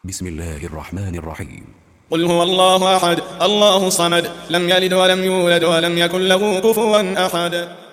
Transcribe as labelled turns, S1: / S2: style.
S1: بسم الله الرحمن الرحيم.
S2: قل هو الله أحد الله الصمد لم يلد ولم يولد ولم يكن له كفوا أحد.